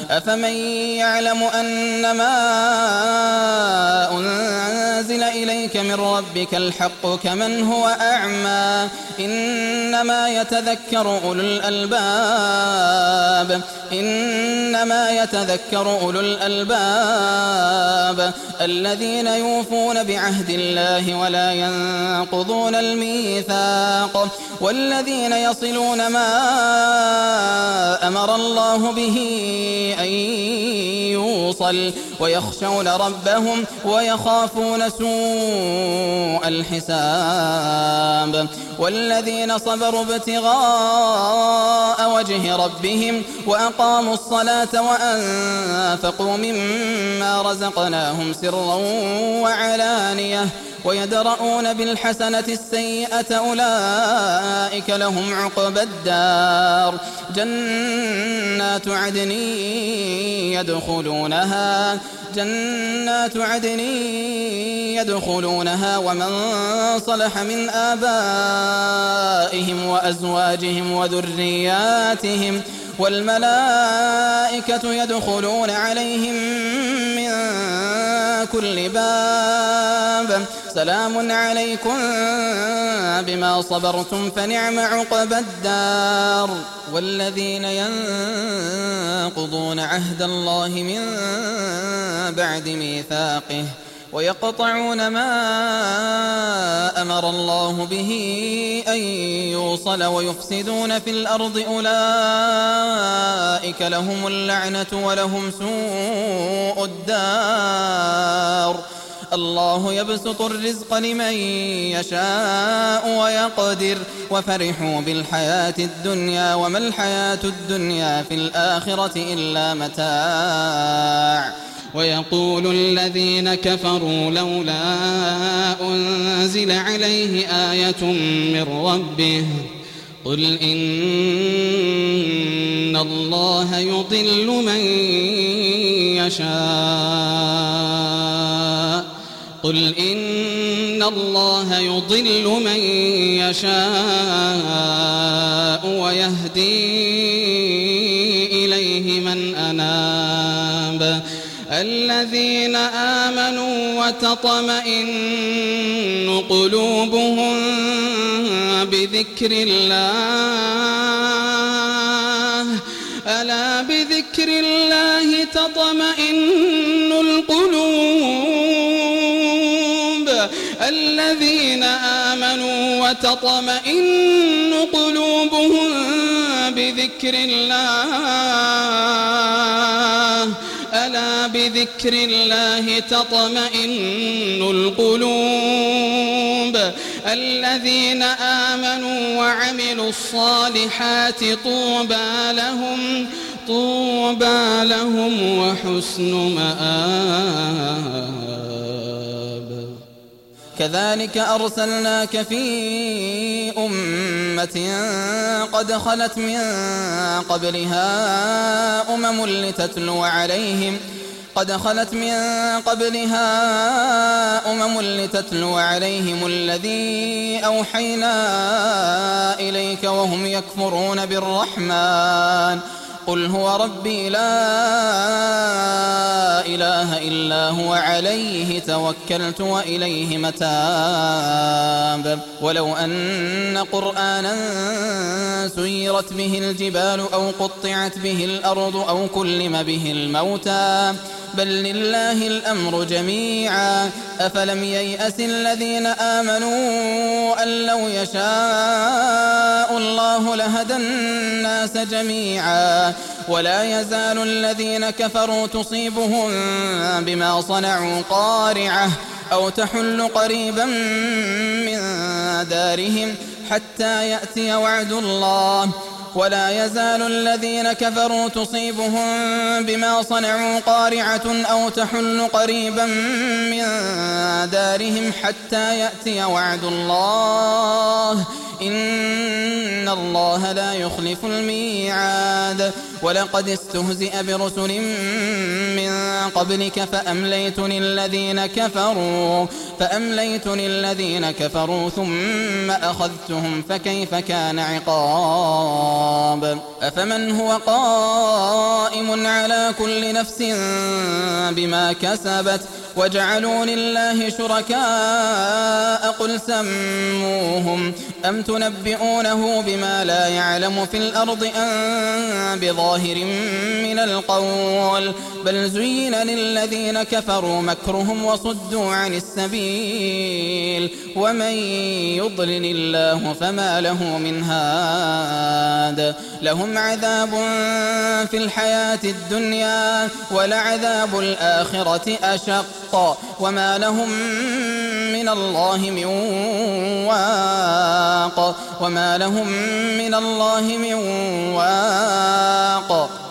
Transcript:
أفمن يعلم أنما أنزل إليك من ربك الحق كمن هو أعمى إنما يتذكر أولو الألباب الذين يوفون بعهد الله ولا ينقضون الميثاق والذين يصلون ما أمر الله به أن يوصل ويخشون ربهم ويخافون سوء الحساب والذين صبروا ابتغاء وجه ربهم وأقاموا الصلاة وأنفقوا مما رزقناهم سرا وعلانية ويدرؤون بالحسنة السيئة أولئك لهم عقبى الدار جنات عدن يدخلونها ومن صلح من آبائهم وأزواجهم وذرياتهم والملائكة يدخلون عليهم من كل باب سلام عليكم بما صبرتم فنعم عقبى الدار والذين ينقضون عهد الله من بعد ميثاقه ويقطعون ما أمر الله به أن يوصل ويفسدون في الأرض أولئك لهم اللعنة ولهم سوء الدار الله يبسط الرزق لمن يشاء ويقدر وفرحوا بالحياة الدنيا وما الحياة الدنيا في الآخرة إلا متاع ويقول الذين كفروا لولا أنزل عليه آية من ربه قل إن الله يضل من يشاء ويهدي إليه من أناب الذين آمنوا وتطمئن قلوبهم بذكر الله ألا بذكر الله تطمئن القلوب الذين آمنوا وتطمئن قلوبهم بذكر الله ألا بذكر الله تطمئن القلوب الذين آمنوا وعملوا الصالحات طوبى لهم وحسن مآب كذلك أرسلناك في أمة قد خلت من قبلها أمم لتتلو عليهم الذي أوحينا إليك وهم يكفرون بالرحمن قل هو ربي لا إله إلا هو عليه توكلت وإليه متاب ولو أن قرآنا سيرت به الجبال أو قطعت به الأرض أو كلم به الموتى بل لله الأمر جميعا أفلم ييأس الذين آمنوا أن لو يشاء الله لهدى الناس جميعا ولا يزال الذين كفروا تصيبهم بما صنعوا قارعة أو تحل قريبا من دارهم حتى يأتي وعد الله ولا يزال الذين كفروا تصيبهم بما صنعوا قارعة أو تحل قريبا من دارهم حتى يأتي وعد الله إن الله لا يخلف الميعاد ولقد استهزئ برسل من قبلك فأمليت للذين كفروا ثم أخذتهم فكيف كان عقاب أفمن هو قائم على كل نفس بما كسبت وجعلوا لله شركاء قل سموهم أم تنبئونه بما لا يعلم في الأرض أم بظاهر من القول بل زين للذين كفروا مكرهم وصدوا عن السبيل ومن يضلل الله فما له من هاد لهم عذاب في الحياة الدنيا ولعذاب الآخرة أشق وما لهم من الله من واق